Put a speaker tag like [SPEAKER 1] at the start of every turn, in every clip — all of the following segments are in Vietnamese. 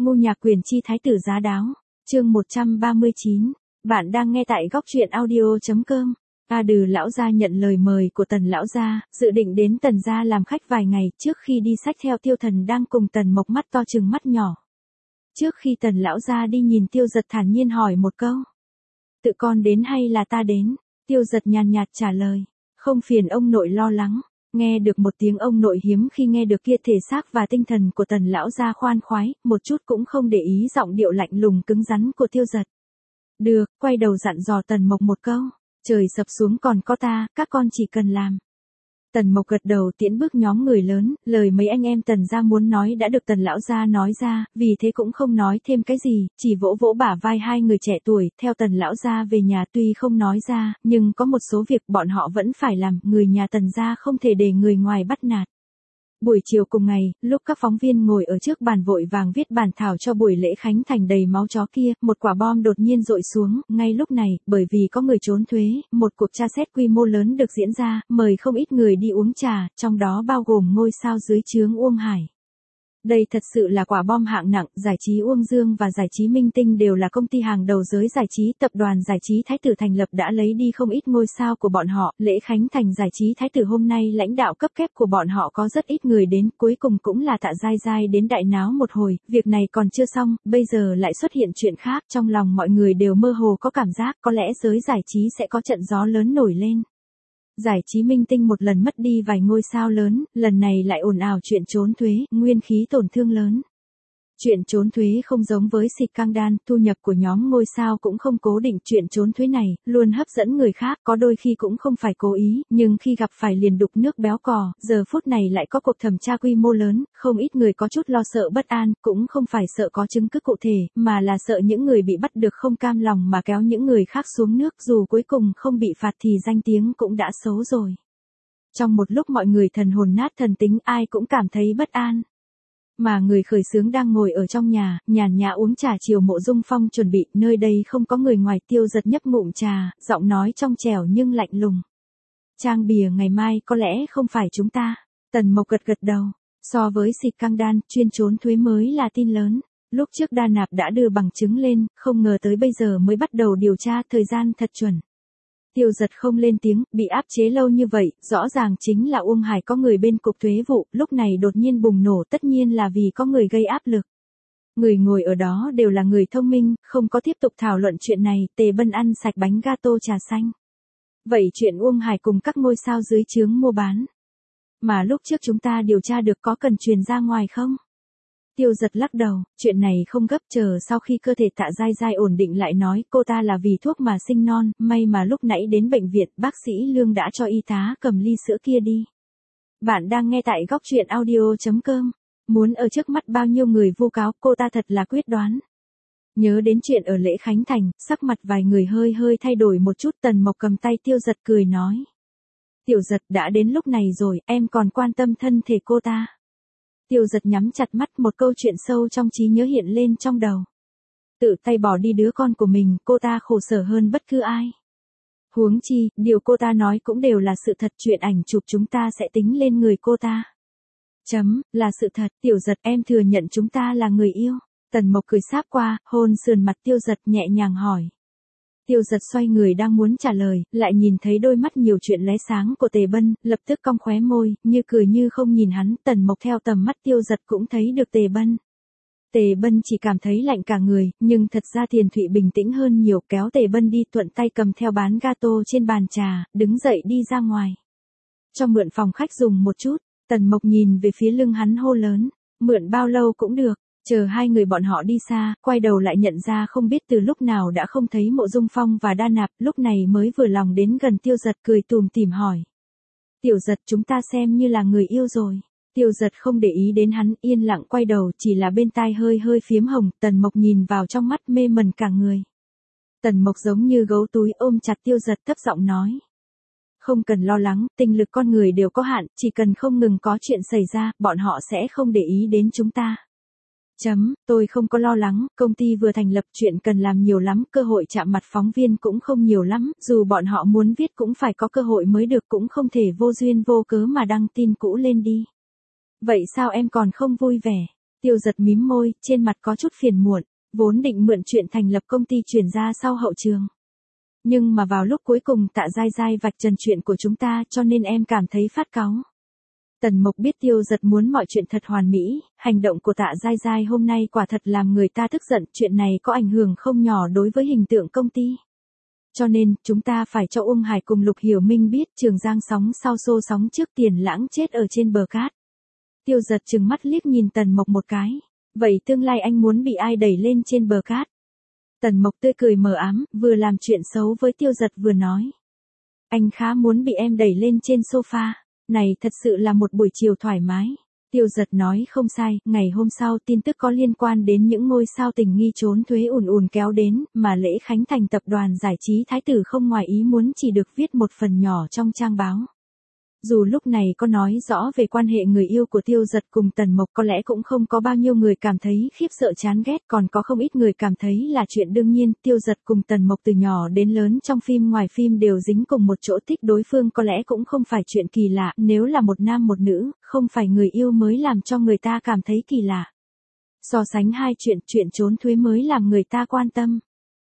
[SPEAKER 1] Ngô Nhạc Quyền chi thái tử giá đáo. Chương 139. Bạn đang nghe tại góc truyện audio.com. A Đừ lão gia nhận lời mời của Tần lão gia, dự định đến Tần gia làm khách vài ngày, trước khi đi xách theo Tiêu Thần đang cùng Tần Mộc mắt to trừng mắt nhỏ. Trước khi Tần lão gia đi nhìn Tiêu Giật thản nhiên hỏi một câu. Tự con đến hay là ta đến? Tiêu Giật nhàn nhạt trả lời. Không phiền ông nội lo lắng. Nghe được một tiếng ông nội hiếm khi nghe được kia, thể xác và tinh thần của Tần lão gia khoan khoái, một chút cũng không để ý giọng điệu lạnh lùng cứng rắn của Tiêu Giật. Được, quay đầu dặn dò Tần Mộc một câu. Trời sập xuống còn có ta, các con chỉ cần làm. Tần Mộc gật đầu tiễn bước nhóm người lớn, lời mấy anh em Tần gia muốn nói đã được Tần lão gia nói ra, vì thế cũng không nói thêm cái gì, chỉ vỗ vỗ bả vai hai người trẻ tuổi, theo Tần lão gia về nhà. Tuy không nói ra, nhưng có một số việc bọn họ vẫn phải làm, người nhà Tần gia không thể để người ngoài bắt nạt. Buổi chiều cùng ngày, lúc các phóng viên ngồi ở trước bàn vội vàng viết bản thảo cho buổi lễ khánh thành đầy máu chó kia, một quả bom đột nhiên dội xuống. Ngay lúc này, bởi vì có người trốn thuế, một cuộc tra xét quy mô lớn được diễn ra, mời không ít người đi uống trà, trong đó bao gồm ngôi sao dưới trướng Uông Hải. Đây thật sự là quả bom hạng nặng. Giải trí Uông Dương và Giải trí Minh Tinh đều là công ty hàng đầu giới giải trí. Tập đoàn Giải trí Thái Tử thành lập đã lấy đi không ít ngôi sao của bọn họ. Lễ khánh thành Giải trí Thái Tử hôm nay lãnh đạo cấp kép của bọn họ có rất ít người đến, cuối cùng cũng là Tạ Giai Giai đến đại náo một hồi. Việc này còn chưa xong, bây giờ lại xuất hiện chuyện khác. Trong lòng mọi người đều mơ hồ có cảm giác có lẽ giới giải trí sẽ có trận gió lớn nổi lên. Giải trí Minh Tinh một lần mất đi vài ngôi sao lớn, lần này lại ồn ào chuyện trốn thuế, nguyên khí tổn thương lớn. Chuyện trốn thuế không giống với scandal, thu nhập của nhóm ngôi sao cũng không cố định. Chuyện trốn thuế này luôn hấp dẫn người khác, có đôi khi cũng không phải cố ý, nhưng khi gặp phải liền đục nước béo cò. Giờ phút này lại có cuộc thẩm tra quy mô lớn, không ít người có chút lo sợ bất an, cũng không phải sợ có chứng cứ cụ thể, mà là sợ những người bị bắt được không cam lòng mà kéo những người khác xuống nước, dù cuối cùng không bị phạt thì danh tiếng cũng đã xấu rồi. Trong một lúc mọi người thần hồn nát thần tính, ai cũng cảm thấy bất an. Mà người khởi xướng đang ngồi ở trong nhà, nhàn nhã uống trà chiều. Mộ Dung Phong chuẩn bị, nơi đây không có người ngoài. Tiêu Giật nhấp ngụm trà, giọng nói trong trẻo nhưng lạnh lùng. Trang bìa ngày mai có lẽ không phải chúng ta. Tần Mộc gật gật đầu. So với scandal, chuyên trốn thuế mới là tin lớn. Lúc trước Đa Nạp đã đưa bằng chứng lên, không ngờ tới bây giờ mới bắt đầu điều tra, thời gian thật chuẩn. Tiêu Giật không lên tiếng, bị áp chế lâu như vậy, rõ ràng chính là Uông Hải có người bên cục thuế vụ, lúc này đột nhiên bùng nổ, tất nhiên là vì có người gây áp lực. Người ngồi ở đó đều là người thông minh, không có tiếp tục thảo luận chuyện này. Tề Bân ăn sạch bánh gato trà xanh. Vậy chuyện Uông Hải cùng các ngôi sao dưới trướng mua bán, mà lúc trước chúng ta điều tra được, có cần truyền ra ngoài không? Tiêu Giật lắc đầu, chuyện này không gấp, chờ sau khi cơ thể Tạ Giai Giai ổn định lại nói. Cô ta là vì thuốc mà sinh non, may mà lúc nãy đến bệnh viện, bác sĩ Lương đã cho y tá cầm ly sữa kia đi. Bạn đang nghe tại góc truyện audio.com. Muốn ở trước mắt bao nhiêu người vu cáo, cô ta thật là quyết đoán. Nhớ đến chuyện ở lễ khánh thành, sắc mặt vài người hơi thay đổi một chút. Tần Mộc cầm tay Tiêu Giật cười nói. Tiểu Giật, đã đến lúc này rồi, em còn quan tâm thân thể cô ta. Tiêu Giật nhắm chặt mắt, một câu chuyện sâu trong trí nhớ hiện lên trong đầu. Tự tay bỏ đi đứa con của mình, cô ta khổ sở hơn bất cứ ai. Huống chi, điều cô ta nói cũng đều là sự thật. Chuyện ảnh chụp chúng ta sẽ tính lên người cô ta. Là sự thật. Tiểu Giật, em thừa nhận chúng ta là người yêu. Tần Mộc cười sáp qua, hôn sườn mặt Tiêu Giật, nhẹ nhàng hỏi. Tiêu Giật xoay người đang muốn trả lời, lại nhìn thấy đôi mắt nhiều chuyện lóe sáng của Tề Bân, lập tức cong khóe môi, như cười như không nhìn hắn. Tần Mộc theo tầm mắt Tiêu Giật cũng thấy được Tề Bân. Tề Bân chỉ cảm thấy lạnh cả người, nhưng thật ra Tiền Thụy bình tĩnh hơn nhiều, kéo Tề Bân đi, thuận tay cầm theo bán gato trên bàn trà, đứng dậy đi ra ngoài. Cho mượn phòng khách dùng một chút. Tần Mộc nhìn về phía lưng hắn hô lớn, mượn bao lâu cũng được. Chờ hai người bọn họ đi xa, quay đầu lại nhận ra không biết từ lúc nào đã không thấy Mộ Dung Phong và Đa Nạp, lúc này mới vừa lòng đến gần Tiêu Giật, cười tủm tỉm hỏi. Tiểu Giật, chúng ta xem như là người yêu rồi. Tiêu Giật không để ý đến hắn, yên lặng quay đầu, chỉ là bên tai hơi phiếm hồng. Tần Mộc nhìn vào trong mắt mê mẩn cả người. Tần Mộc giống như gấu túi ôm chặt Tiêu Giật, thấp giọng nói. Không cần lo lắng, tinh lực con người đều có hạn, chỉ cần không ngừng có chuyện xảy ra, bọn họ sẽ không để ý đến chúng ta. Tôi không có lo lắng, công ty vừa thành lập, chuyện cần làm nhiều lắm, cơ hội chạm mặt phóng viên cũng không nhiều lắm, dù bọn họ muốn viết cũng phải có cơ hội mới được, cũng không thể vô duyên vô cớ mà đăng tin cũ lên đi. Vậy sao em còn không vui vẻ? Tiêu Giật mím môi, trên mặt có chút phiền muộn, vốn định mượn chuyện thành lập công ty chuyển ra sau hậu trường. Nhưng mà vào lúc cuối cùng Tạ Giai Giai vạch trần chuyện của chúng ta cho nên em cảm thấy phát cáu. Tần Mộc biết Tiêu Giật muốn mọi chuyện thật hoàn mỹ, hành động của Tạ Giai Giai hôm nay quả thật làm người ta tức giận, chuyện này có ảnh hưởng không nhỏ đối với hình tượng công ty. Cho nên, chúng ta phải cho Uông Hải cùng Lục Hiểu Minh biết Trường Giang sóng sau xô sóng trước Tiền Lãng chết ở trên bờ cát. Tiêu Giật trừng mắt liếc nhìn Tần Mộc một cái. Vậy tương lai anh muốn bị ai đẩy lên trên bờ cát? Tần Mộc tươi cười mờ ám, vừa làm chuyện xấu với Tiêu Giật vừa nói. Anh khá muốn bị em đẩy lên trên sofa. Này thật sự là một buổi chiều thoải mái. Tiêu Giật nói không sai, ngày hôm sau tin tức có liên quan đến những ngôi sao tình nghi trốn thuế ùn ùn kéo đến, mà lễ khánh thành tập đoàn giải trí Thái Tử không ngoài ý muốn chỉ được viết một phần nhỏ trong trang báo. Dù lúc này có nói rõ về quan hệ người yêu của Tiêu Giật cùng Tần Mộc có lẽ cũng không có bao nhiêu người cảm thấy khiếp sợ chán ghét, còn có không ít người cảm thấy là chuyện đương nhiên. Tiêu Giật cùng Tần Mộc từ nhỏ đến lớn trong phim ngoài phim đều dính cùng một chỗ, thích đối phương có lẽ cũng không phải chuyện kỳ lạ, nếu là một nam một nữ, không phải người yêu mới làm cho người ta cảm thấy kỳ lạ. So sánh hai chuyện trốn thuế mới làm người ta quan tâm.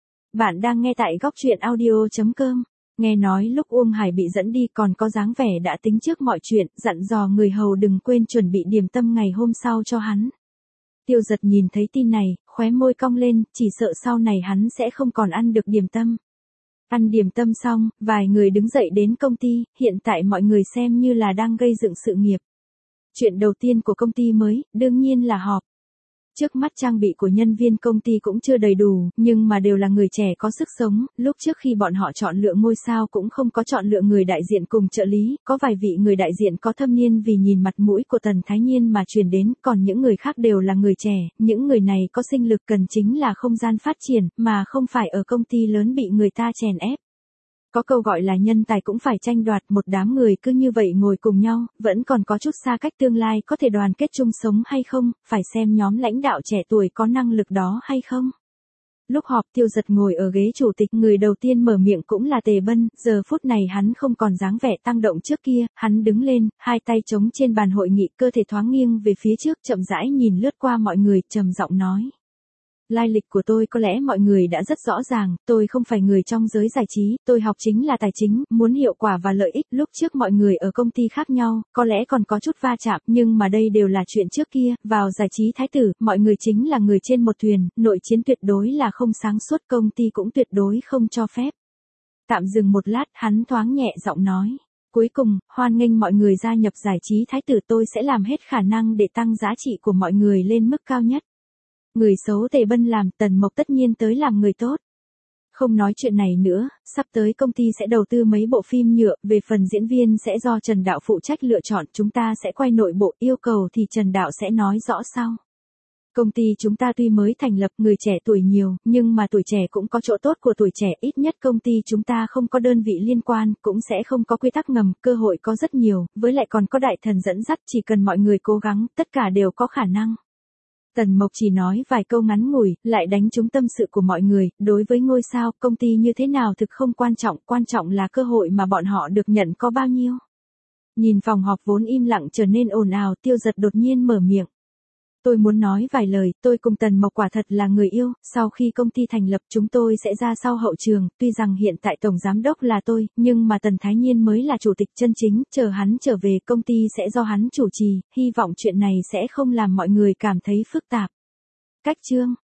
[SPEAKER 1] Bạn đang nghe tại Góc Truyện Audio.com. Nghe nói lúc Uông Hải bị dẫn đi còn có dáng vẻ đã tính trước mọi chuyện, dặn dò người hầu đừng quên chuẩn bị điểm tâm ngày hôm sau cho hắn. Tiêu Giật nhìn thấy tin này, khóe môi cong lên, chỉ sợ sau này hắn sẽ không còn ăn được điểm tâm. Ăn điểm tâm xong, vài người đứng dậy đến công ty, hiện tại mọi người xem như là đang gây dựng sự nghiệp. Chuyện đầu tiên của công ty mới, đương nhiên là họp. Trước mắt trang bị của nhân viên công ty cũng chưa đầy đủ, nhưng mà đều là người trẻ có sức sống, lúc trước khi bọn họ chọn lựa ngôi sao cũng không có chọn lựa người đại diện cùng trợ lý, có vài vị người đại diện có thâm niên vì nhìn mặt mũi của Tần Thái Nhiên mà truyền đến, còn những người khác đều là người trẻ, những người này có sinh lực cần chính là không gian phát triển, mà không phải ở công ty lớn bị người ta chèn ép. Có câu gọi là nhân tài cũng phải tranh đoạt, một đám người cứ như vậy ngồi cùng nhau, vẫn còn có chút xa cách tương lai có thể đoàn kết chung sống hay không, phải xem nhóm lãnh đạo trẻ tuổi có năng lực đó hay không. Lúc họp Tiêu Giật ngồi ở ghế chủ tịch, người đầu tiên mở miệng cũng là Tề Bân, giờ phút này hắn không còn dáng vẻ tăng động trước kia, hắn đứng lên, hai tay chống trên bàn hội nghị, cơ thể thoáng nghiêng về phía trước, chậm rãi nhìn lướt qua mọi người, trầm giọng nói. Lai lịch của tôi có lẽ mọi người đã rất rõ ràng, tôi không phải người trong giới giải trí, tôi học chính là tài chính, muốn hiệu quả và lợi ích. Lúc trước mọi người ở công ty khác nhau, có lẽ còn có chút va chạm, nhưng mà đây đều là chuyện trước kia, vào giải trí Thái Tử, mọi người chính là người trên một thuyền, nội chiến tuyệt đối là không sáng suốt, công ty cũng tuyệt đối không cho phép. Tạm dừng một lát, hắn thoáng nhẹ giọng nói. Cuối cùng, hoan nghênh mọi người gia nhập giải trí Thái Tử, tôi sẽ làm hết khả năng để tăng giá trị của mọi người lên mức cao nhất. Người xấu Tề Bân làm, Tần Mộc tất nhiên tới làm người tốt. Không nói chuyện này nữa, sắp tới công ty sẽ đầu tư mấy bộ phim nhựa, về phần diễn viên sẽ do Trần Đạo phụ trách lựa chọn, chúng ta sẽ quay nội bộ, yêu cầu thì Trần Đạo sẽ nói rõ sau. Công ty chúng ta tuy mới thành lập, người trẻ tuổi nhiều, nhưng mà tuổi trẻ cũng có chỗ tốt của tuổi trẻ, ít nhất công ty chúng ta không có đơn vị liên quan, cũng sẽ không có quy tắc ngầm, cơ hội có rất nhiều, với lại còn có đại thần dẫn dắt, chỉ cần mọi người cố gắng, tất cả đều có khả năng. Tần Mộc chỉ nói vài câu ngắn ngủi, lại đánh trúng tâm sự của mọi người, đối với ngôi sao, công ty như thế nào thực không quan trọng là cơ hội mà bọn họ được nhận có bao nhiêu. Nhìn phòng họp vốn im lặng trở nên ồn ào, Tiêu Giật đột nhiên mở miệng. Tôi muốn nói vài lời, tôi cùng Tần Mộc quả thật là người yêu, sau khi công ty thành lập chúng tôi sẽ ra sau hậu trường, tuy rằng hiện tại tổng giám đốc là tôi, nhưng mà Tần Thái Nhiên mới là chủ tịch chân chính, chờ hắn trở về công ty sẽ do hắn chủ trì, hy vọng chuyện này sẽ không làm mọi người cảm thấy phức tạp. Cách chương